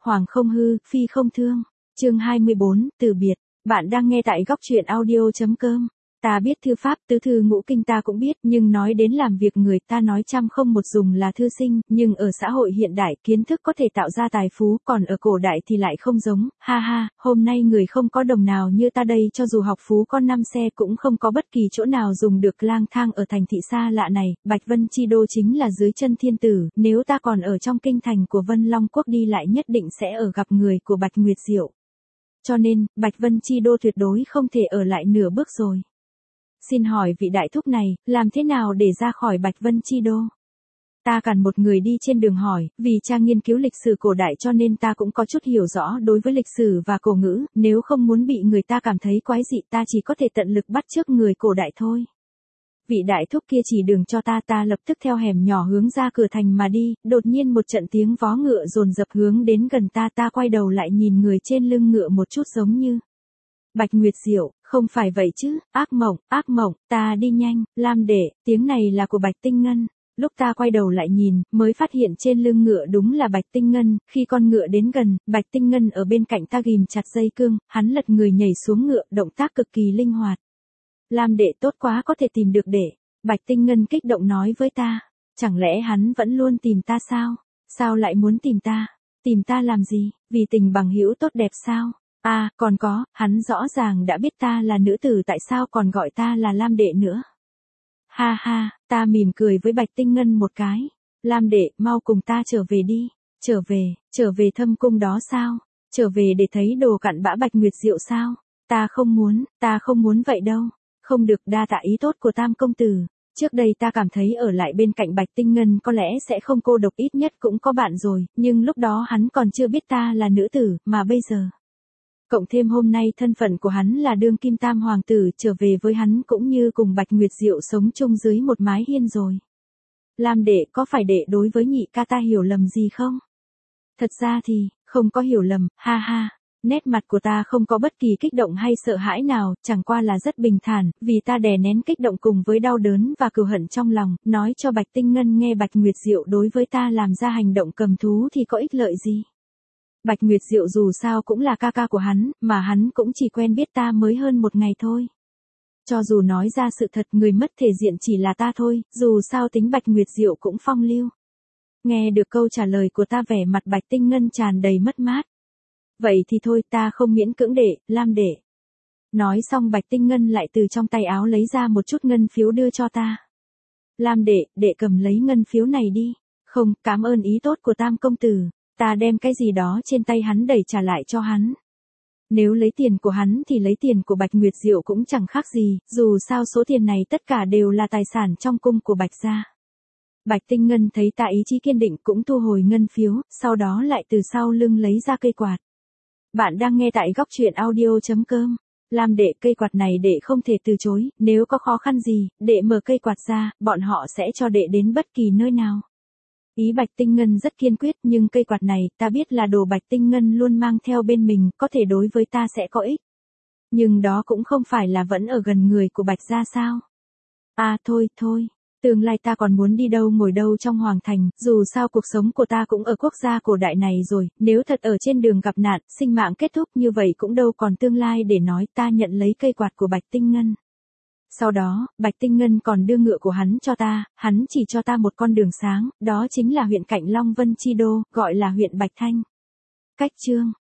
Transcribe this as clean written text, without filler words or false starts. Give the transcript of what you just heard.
Hoàng không hư, phi không thương. Chương 24, từ biệt. Bạn đang nghe tại góc truyện audio.com. Ta biết thư pháp, tứ thư ngũ kinh ta cũng biết, nhưng nói đến làm việc người ta nói trăm không một dùng là thư sinh, nhưng ở xã hội hiện đại kiến thức có thể tạo ra tài phú, còn ở cổ đại thì lại không giống, ha ha, hôm nay người không có đồng nào như ta đây, cho dù học phú con năm xe cũng không có bất kỳ chỗ nào dùng được, lang thang ở thành thị xa lạ này, Bạch Vân Chi Đô chính là dưới chân thiên tử, nếu ta còn ở trong kinh thành của Vân Long Quốc đi lại nhất định sẽ ở gặp người của Bạch Nguyệt Diệu. Cho nên, Bạch Vân Chi Đô tuyệt đối không thể ở lại nửa bước rồi. Xin hỏi vị đại thúc này, làm thế nào để ra khỏi Bạch Vân Chi Đô? Ta cản một người đi trên đường hỏi, vì cha nghiên cứu lịch sử cổ đại cho nên ta cũng có chút hiểu rõ đối với lịch sử và cổ ngữ, nếu không muốn bị người ta cảm thấy quái dị ta chỉ có thể tận lực bắt chước người cổ đại thôi. Vị đại thúc kia chỉ đường cho ta lập tức theo hẻm nhỏ hướng ra cửa thành mà đi, đột nhiên một trận tiếng vó ngựa dồn dập hướng đến gần ta quay đầu lại nhìn người trên lưng ngựa một chút giống như Bạch Nguyệt Diệu, không phải vậy chứ, ác mộng, ta đi nhanh, Lam đệ, tiếng này là của Bạch Tinh Ngân. Lúc ta quay đầu lại nhìn, mới phát hiện trên lưng ngựa đúng là Bạch Tinh Ngân, khi con ngựa đến gần, Bạch Tinh Ngân ở bên cạnh ta ghìm chặt dây cương, hắn lật người nhảy xuống ngựa, động tác cực kỳ linh hoạt. Lam đệ tốt quá có thể tìm được đệ. Bạch Tinh Ngân kích động nói với ta, chẳng lẽ hắn vẫn luôn tìm ta sao? Sao lại muốn tìm ta? Tìm ta làm gì? Vì tình bằng hữu tốt đẹp sao? À, còn có, hắn rõ ràng đã biết ta là nữ tử tại sao còn gọi ta là Lam đệ nữa. Ha ha, ta mỉm cười với Bạch Tinh Ngân một cái. Lam đệ, mau cùng ta trở về đi. Trở về thâm cung đó sao? Trở về để thấy đồ cặn bã Bạch Nguyệt Diệu sao? Ta không muốn vậy đâu. Không được, đa tạ ý tốt của Tam công tử. Trước đây ta cảm thấy ở lại bên cạnh Bạch Tinh Ngân có lẽ sẽ không cô độc, ít nhất cũng có bạn rồi, nhưng lúc đó hắn còn chưa biết ta là nữ tử, mà bây giờ. Cộng thêm hôm nay thân phận của hắn là đương kim tam hoàng tử, trở về với hắn cũng như cùng Bạch Nguyệt Diệu sống chung dưới một mái hiên rồi. Lam đệ, có phải đệ đối với nhị ca ta hiểu lầm gì không? Thật ra thì, không có hiểu lầm, ha ha. Nét mặt của ta không có bất kỳ kích động hay sợ hãi nào, chẳng qua là rất bình thản, vì ta đè nén kích động cùng với đau đớn và cừu hận trong lòng, nói cho Bạch Tinh Ngân nghe Bạch Nguyệt Diệu đối với ta làm ra hành động cầm thú thì có ích lợi gì. Bạch Nguyệt Diệu dù sao cũng là ca ca của hắn, mà hắn cũng chỉ quen biết ta mới hơn một ngày thôi. Cho dù nói ra sự thật người mất thể diện chỉ là ta thôi, dù sao tính Bạch Nguyệt Diệu cũng phong lưu. Nghe được câu trả lời của ta vẻ mặt Bạch Tinh Ngân tràn đầy mất mát. Vậy thì thôi, ta không miễn cưỡng đệ, Lam đệ. Nói xong Bạch Tinh Ngân lại từ trong tay áo lấy ra một chút ngân phiếu đưa cho ta. Lam đệ, đệ cầm lấy ngân phiếu này đi. Không, cảm ơn ý tốt của Tam công tử. Ta đem cái gì đó trên tay hắn đẩy trả lại cho hắn. Nếu lấy tiền của hắn thì lấy tiền của Bạch Nguyệt Diệu cũng chẳng khác gì, dù sao số tiền này tất cả đều là tài sản trong cung của Bạch gia. Bạch Tinh Ngân thấy ta ý chí kiên định cũng thu hồi ngân phiếu, sau đó lại từ sau lưng lấy ra cây quạt. Bạn đang nghe tại góc truyện audio.com. Lam đệ, cây quạt này đệ không thể từ chối, nếu có khó khăn gì, đệ mở cây quạt ra, bọn họ sẽ cho đệ đến bất kỳ nơi nào. Ý Bạch Tinh Ngân rất kiên quyết, nhưng cây quạt này, ta biết là đồ Bạch Tinh Ngân luôn mang theo bên mình, có thể đối với ta sẽ có ích. Nhưng đó cũng không phải là vẫn ở gần người của Bạch gia sao? À thôi, tương lai ta còn muốn đi đâu ngồi đâu trong hoàng thành, dù sao cuộc sống của ta cũng ở quốc gia cổ đại này rồi, nếu thật ở trên đường gặp nạn, sinh mạng kết thúc như vậy cũng đâu còn tương lai để nói. Ta nhận lấy cây quạt của Bạch Tinh Ngân. Sau đó, Bạch Tinh Ngân còn đưa ngựa của hắn cho ta, hắn chỉ cho ta một con đường sáng, đó chính là huyện cạnh Long Vân Chi Đô, gọi là huyện Bạch Thanh. Cách chương